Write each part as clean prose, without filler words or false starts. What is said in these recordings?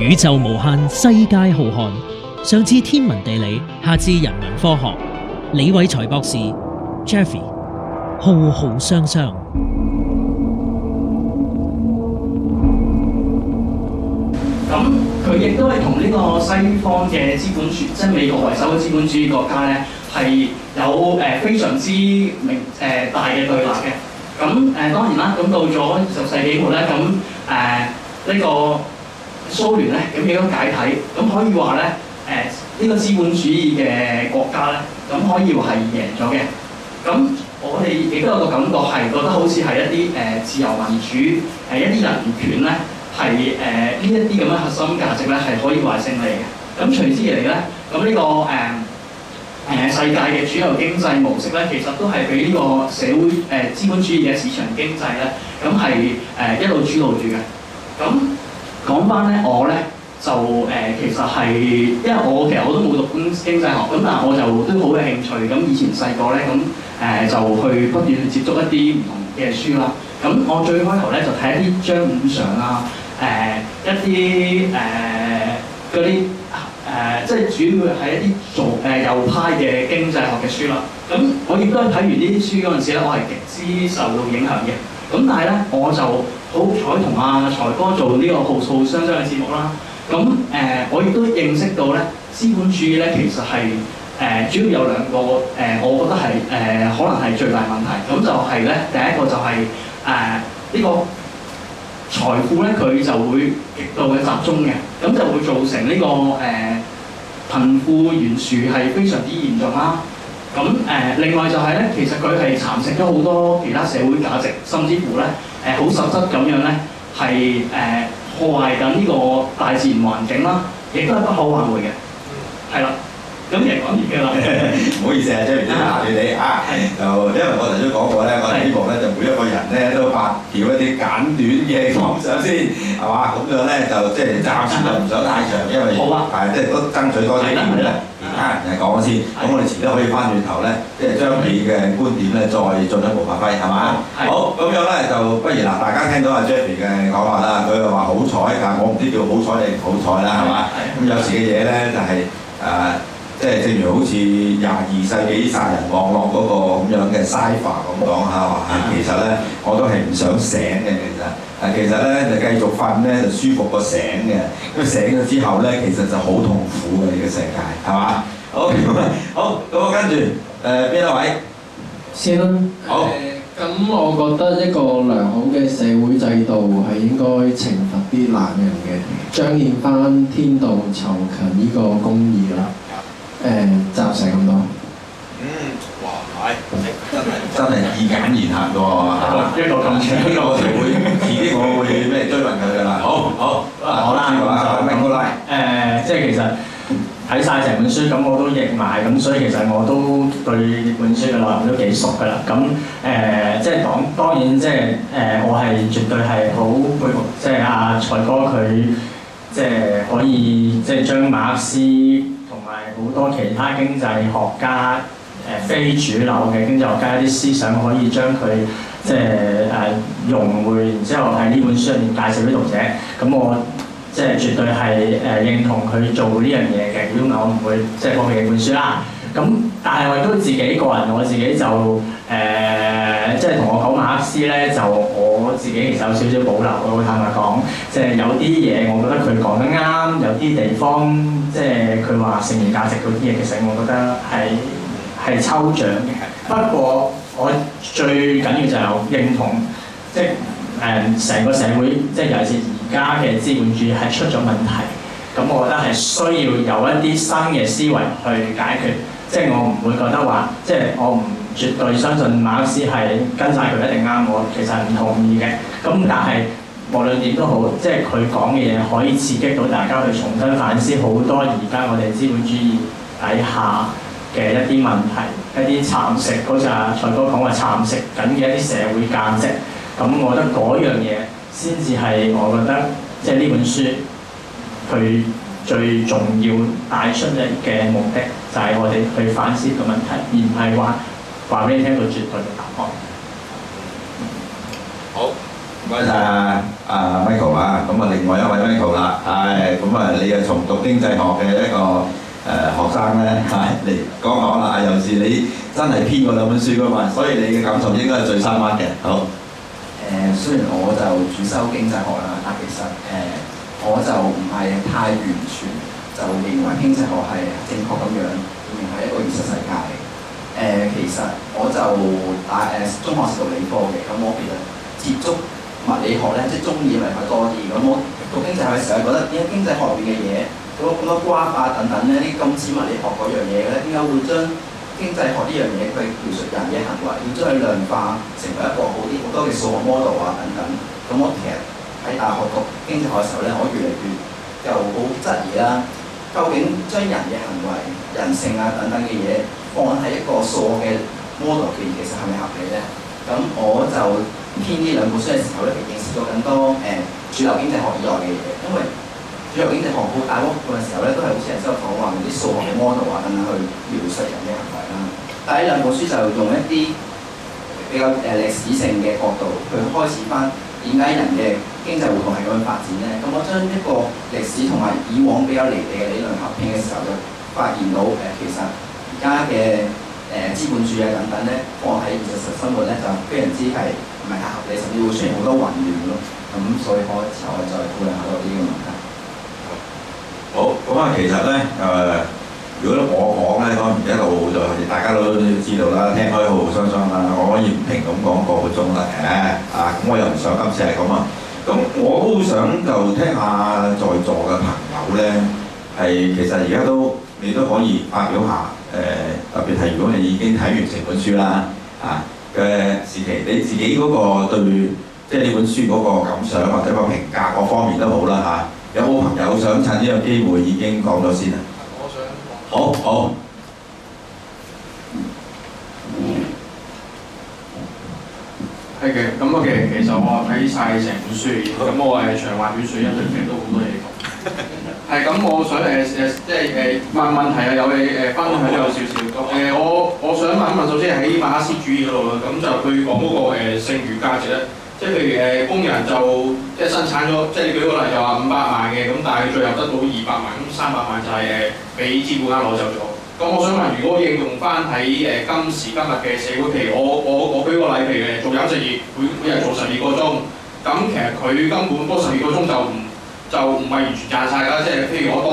宇宙無限，世界浩瀚。上至天文地理，下至人文科學。李偉才博士 Jeffrey 浩浩湯湯。 咁佢亦都係同呢個西方嘅資本主義，即係美國為首嘅資本主義國家咧，係有非常之大嘅對立嘅。咁當然啦，咁到咗20世紀末咧，咁呢個蘇聯咧，咁亦都解體，咁可以話咧，呢個資本主義嘅國家咧，咁可以話係贏咗嘅。咁我哋亦都有個感覺係覺得好似係一啲自由民主一啲人權咧。係呢一啲咁嘅核心價值咧，係可以話勝利嘅。咁隨之而嚟咧，咁呢個世界嘅主流經濟模式咧，其實都係俾呢個社會資本主義嘅市場經濟咧，咁係一路主導住嘅。咁講翻咧，我咧就其實係因為我都冇讀經濟學，咁但係我就都好有興趣。咁以前細個咧，咁就去不斷去接觸一啲唔同嘅書啦。咁我最開頭咧就睇一啲張五常啊。一啲嗰啲即係主要係一啲做右派嘅經濟學嘅書啦。咁我亦都睇完呢啲書嗰陣時咧，我係極之受到影響嘅。咁但係咧，我就好彩同阿財哥做呢個浩浩湯湯嘅節目啦。咁我亦都認識到咧，資本主義咧其實係主要有兩個我覺得係可能係最大問題。咁就係咧，第一個就係呢個財富咧，佢就會極度嘅集中嘅，咁就會造成呢個貧富懸殊係非常之嚴重啦。咁另外就係咧，其實佢係蠶食咗好多其他社會價值，甚至乎咧好實質咁樣咧係破壞緊呢個大自然環境啦，亦都係不可挽回嘅。係啦。咁其實講完嘅啦， 唔好意思啊，張明先拿住你啊，就因為我頭先講過咧，我哋希望咧就每一個人咧都發表一啲簡短嘅講想先，係嘛？咁樣咧就即係暫時就唔想太長，因為即係都爭取多啲機會咧，其他人講先。咁我哋遲啲可以翻轉頭咧，即係將你嘅觀點咧再進一步發揮，係嘛？好，咁樣咧就不如嗱，大家聽到阿 Jeffrey 嘅講法啦，佢又話好彩，但係我唔知叫好彩定唔好彩啦，係嘛？咁有時嘅嘢咧就係即係正如好似22世紀殺人網絡嗰個咁樣嘅 Cypher 咁講嚇，其實咧我都係唔想醒嘅，其實咧就繼續瞓咧就舒服過醒嘅，因為醒咗之後咧其實就好痛苦嘅呢個世界，係嘛？好，咁我跟住邊一位先啦。 好。 咁我覺得一個良好嘅社會制度係應該懲罰啲懶人嘅，彰顯翻天道酬勤呢個公義啦。集成咁多。 哇，真係以簡言行嘅喎， 一個咁長， 呢個我哋會遲啲我會咩追問佢㗎啦。好啦，明哥啦。 即係其實睇晒成本書，咁我都譯埋，咁所以其實我都對本書嘅內容都幾熟㗎啦。咁即係當然即係我係絕對係好佩服，即係阿財哥佢即係可以即係將馬克思同埋好多其他經濟學家非主流嘅經濟學家一啲思想，可以將佢即係融匯，然之後喺呢本書入面介紹俾讀者。咁我即係絕對係認同佢做呢樣嘢嘅，如果唔係我唔會即係放棄本書啦。咁但係我亦都自己個人，我自己就即係同我講馬克思咧，就我自己其實有少少保留。我會坦白講，即係有啲嘢我覺得佢講得啱，有啲地方即係佢話剩餘價值嗰啲嘢，其實我覺得係抽象嘅。不過我最緊要就係認同，即係成個社會，即係尤其是而家嘅資本主義係出咗問題。咁我覺得係需要有一啲新嘅思維去解決。即係我唔會覺得話，即係我唔絕對相信馬克思係跟晒佢一定啱，我其實唔同意嘅。咁但係無論點都好，即係佢講嘅嘢可以刺激到大家去重新反思好多而家我哋資本主義底下嘅一啲問題，一啲蠶食，好似阿財哥講話蠶食緊嘅一啲社會價值。咁我覺得嗰樣嘢先至係我覺得即係呢本書佢最重要帶出嚟嘅目的，就係我哋去反思個問題，而唔係話俾你聽到絕對嘅答案。 好， 唔該晒阿 Michael 啊，咁啊另外一位 Michael 啦，係咁啊你係重讀經濟學嘅一個學生咧，係嚟講啦，尤其是你真係編嗰兩本書噶嘛，所以你嘅感受應該係最深刻嘅。好， 雖然我就主修經濟學啦，但其實我就唔係太完全就認為經濟學係正確咁樣，認為係一個現實世界嚟。其實我就中學時讀理科嘅，咁我其實接觸物理學咧，即係中意物理學多啲。咁我讀經濟學嘅時候，覺得點解經濟學入邊嘅嘢咁多瓜啊等等咧，啲咁似物理學嗰樣嘢嘅咧，點解會將經濟學呢樣嘢佢描述人嘅行為，要將佢量化成為一個好多嘅數學 model 啊等等。咁我其實喺大學讀經濟學嘅時候咧，我越嚟越就好質疑啦，究竟將人嘅行為、人性啊等等嘅嘢放喺一個數學嘅 model 入邊，其實係咪合理咧？咁我就編呢兩本書嘅時候咧，其實認識咗更多主流經濟學以外嘅嘢，因為主流經濟學好大部分嘅時候咧，都係好似人之後講話用啲數學嘅 model 啊等等去描述人嘅行為啦。但係呢兩本書就用一啲比較歷史性嘅角度去開始翻點解人嘅經濟活動係咁樣發展咧。咁我將一個歷史同埋以往比較離地嘅理論合併嘅時候，就發現到其實而家嘅資本主義等等咧，放喺現實生活咧就非常之係唔係太合理，甚至會出現好多混亂咯。咁所以開始我再討論下多啲嘅問題。 好，咁啊其實咧如果我講咧，當然一路就大家都知道啦，聽開浩浩湯湯啦，我可以唔停咁講個鐘啦嘅，咁我又唔想今次係咁啊。咁我都想就聽下在座嘅朋友咧，係其實而家都你都可以發表下特別係如果你已經睇完成本書啦嘅時期，你自己嗰個對即係呢本書嗰個感想或者個評價各方面都好啦有冇朋友想趁呢個機會已經講咗先啊？ 我想好。 係嘅，咁我其實我睇晒成本書，咁我係長話短説，因為其實都好多嘢講。係咁，我想即係問問題啊，有你分享咗有少少。我想問一問，首先喺馬克思主義嗰度啦，咁就佢講嗰個剩餘價值咧，即係譬如工人就即係生產咗，即係你舉個例就話500萬嘅，咁但係最後得到200萬，咁300萬就係俾資本家攞走咗。咁我想問，如果應用翻喺今時今日嘅社會，譬如我舉個例，譬如做飲食業，每日做12個鐘，咁其實佢根本嗰12個鐘就唔係完全賺晒㗎，即係譬如我當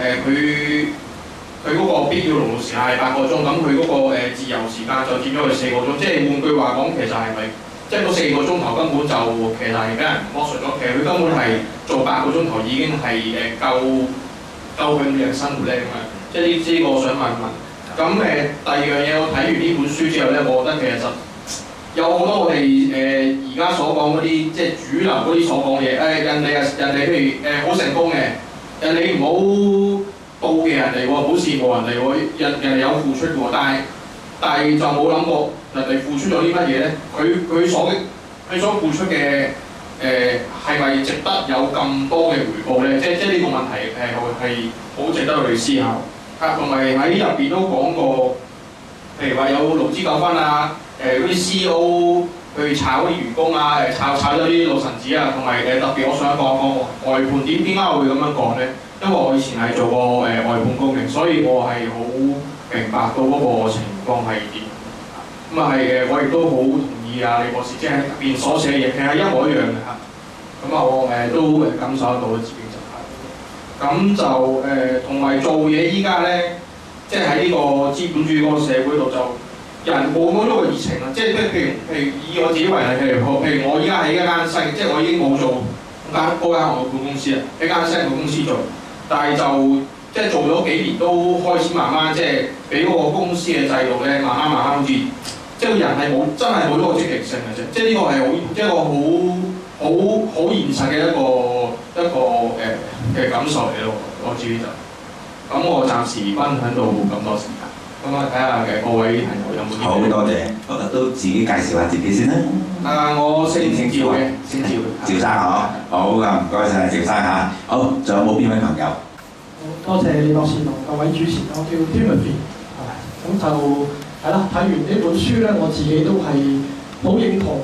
佢嗰個必要勞動時間係8個鐘，咁佢嗰個自由時間就佔咗佢4個鐘，即係換句話講，其實係咪即係嗰4個鐘頭根本就其實係俾人剝削咗？其實佢根本係做8個鐘頭已經係夠佢每日生活咧咁啊！即係呢啲我想問問。咁第二樣嘢，我睇完呢本書之後咧，我覺得其實有好多我哋而家所講嗰啲即係主流嗰啲所講嘢，人哋譬如好成功嘅，你唔好妒忌人哋喎，好羨慕人哋喎，人哋有付出嘅喎，但係就冇諗過人哋付出咗啲乜嘢咧？佢所付出嘅係咪值得有咁多嘅回報咧？即係呢個問題係好值得去思考。同埋喺入邊都講過，譬如話有勞資糾紛啊，嗰啲 CEO 去炒啲員工啊，炒咗啲老臣子啊，同埋特別我想講外判點解我會咁樣講咧？因為我以前係做過外判工嘅，所以我係好明白到嗰個情況係點。咁啊係我亦都好同意啊李博士即係入邊所寫嘅嘢，其實係一模一樣嘅嚇。咁啊我都感受得到自己就係。咁就同埋做嘢依家咧，即係喺呢個資本主義嗰個社會度就人冇咗個熱情啊！即係譬如以我自己為例，譬如我依家喺一間新，即係我已經冇做嗰間外判公司啊，一間新嘅公司做，但係就即係做咗幾年都開始慢慢即係俾嗰個公司嘅制度咧，慢慢好似即係個人係真係冇咗個積極性嘅啫。即係呢個係一個好現實嘅一個嘅感受嚟咯，我自己就咁我暫時分享到咁多時間，咁啊睇下各位朋友有冇啲好多謝，我都自己介紹下自己先啦。 我姓趙嘅，姓趙。 趙生好噶，唔該晒趙生嚇。好，仲有冇邊位朋友？ 多謝李博士同各位主持，我叫 Timothy， 咁就係啦。睇完呢本書咧，我自己都係好認同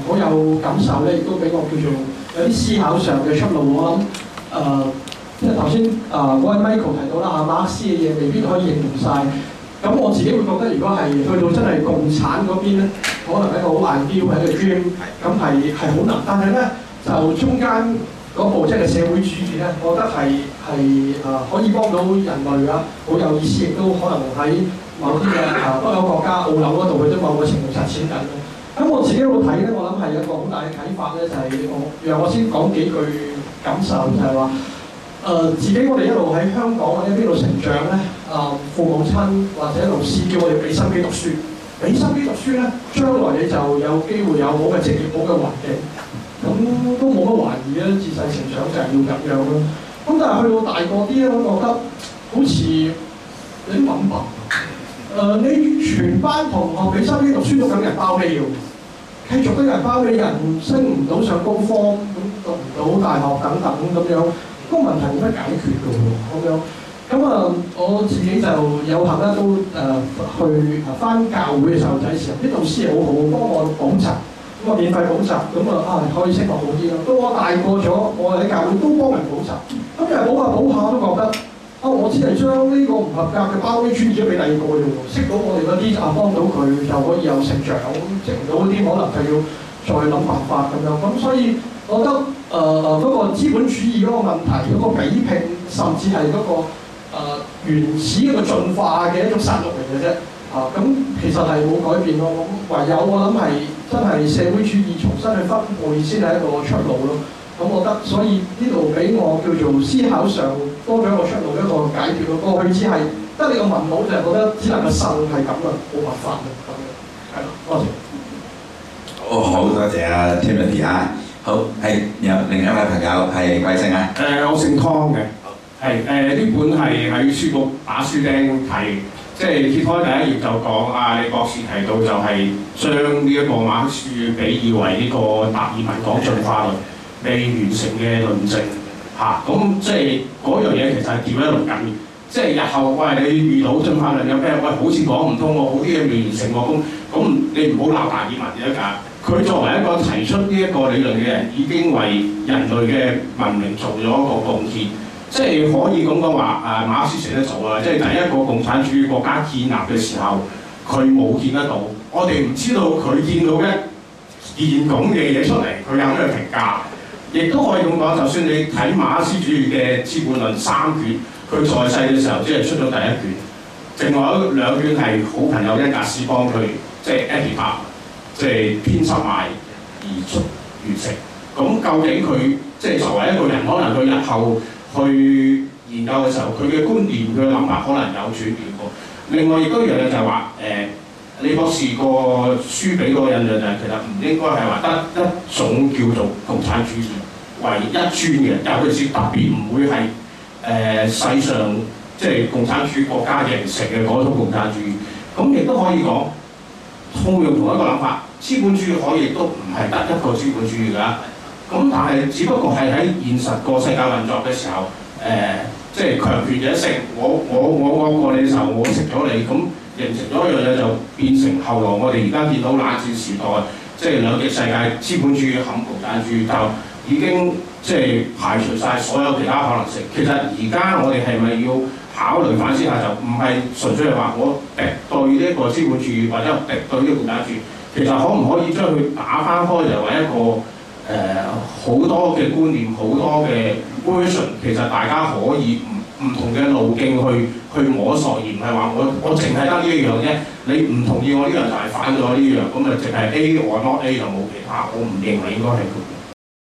好有感受咧，亦都俾我叫做有啲思考上嘅出路。我諗即係頭先嗰位 Michael 提到啦，馬克思嘅嘢未必可以應用晒。咁我自己會覺得，如果係去到真係共產嗰邊咧，可能係一個好 ideal 係一個 dream，咁係好難。但係咧，就中間嗰步即係社會主義咧，我覺得係可以幫到人類啊，好有意思，亦都可能喺某啲嘅北歐國家、澳紐嗰度，佢都某個程度實踐緊。咁我自己會睇咧，我諗係有一個好大嘅啟發咧，就係讓我先講幾句感受，就係話自己我哋一路喺香港或者邊度成長咧，父母親或者老師叫我哋俾心機讀書，俾心機讀書咧，將來你就有機會有好嘅職業、好嘅環境。咁都冇乜懷疑啦，自細成長就係要咁樣咯。咁但係去到大個啲咧，我覺得好似有啲懵笨。你全班同學俾心機讀書都咁人包尾㗎喎，繼續都有人包尾，人升唔到上高方，咁讀唔到大學等等咁樣，個問題冇乜解決㗎喎，咁樣。咁我自己就有幸咧都去返教會嘅細路仔時候，啲導師好好，幫我補習。咁啊免費補習，咁可以升學好啲咯。到我大個咗，我喺教會都幫人補習。咁又補下都覺得，我只係將呢個唔合格嘅包尾轉咗俾第二個啫喎。識到我哋嗰啲幫到佢就可以有成長，識唔到嗰啲可能就要再諗辦法咁樣。咁所以我覺得嗰個資本主義嗰個問題，嗰個比拼，甚至係嗰個原始嗰個進化嘅一種殺戮嚟嘅啫。咁其實係冇改變咯。唯有我諗係真係社會主義重新去分配先係一個出路咯。咁我覺得，所以呢度俾我叫做思考上多咗一個出路，一個解決咯。過去只係得你個文稿就係覺得只能夠呻係咁啦，冇辦法啦咁樣。係咯，多謝。 好多謝阿 Timothy 啊。好，係有另一位朋友係貴姓啊？ 我姓湯嘅。係呢本係喺書局打書釘睇。即係揭開第一頁就講李博士提到就係將呢一個馬克思比擬為呢個達爾文講進化論未完成嘅論證嚇，咁即係嗰樣嘢其實係調一路緊嘅，即係日後你遇到進化論有咩好似講唔通喎，好啲嘢未完成喎，咁你唔好鬧達爾文嘅㗎，佢作為一個提出呢一個理論嘅人，已經為人類嘅文明做咗一個貢獻。即係可以咁講話，馬克思寫得早啊！即係第一個共產主義國家建立嘅時候，佢冇見得到。我哋唔知道佢見到一件咁嘅嘢出嚟，佢有咩評價？亦都可以咁講，就算你睇馬克思主義嘅《資本論》3卷，佢在世嘅時候只係出咗第1卷，另外2卷係好朋友恩格斯幫佢即係 edit 即係編輯埋而完成。咁究竟佢即係作為一個人，可能佢日後去研究嘅時候，佢嘅觀念、佢嘅諗法可能有轉變過。另外亦都一樣嘢就係話，李博士個書俾個印象就係其實唔應該係話得一種叫做共產主義為一尊嘅，尤其是特別唔會係世上即係共產主義國家形成嘅嗰種共產主義。咁亦都可以講，通用同一個諗法，資本主義可以亦都唔係得一個資本主義㗎。咁但係只不過係喺現實個世界運作嘅時候，即係強權者勝，我惡過你嘅時候，我食咗你，咁形成咗一樣嘢就變成後來我哋而家見到冷戰時代，即係兩極世界，資本主義冚共產主義，就已經即係排除晒所有其他可能性。其實而家我哋係咪要考慮反思下，就唔係純粹係話我敵對呢一個資本主義或者敵對呢個共產主義，其實可唔可以將佢打翻開，就為一個好多嘅觀念，好多嘅 version， 其實大家可以唔同嘅路徑去摸索，而唔係話我淨係得呢一樣啫。你唔同意我呢樣就係反咗呢樣，咁啊淨係 A or not A 就冇其他。我唔認為應該係咁。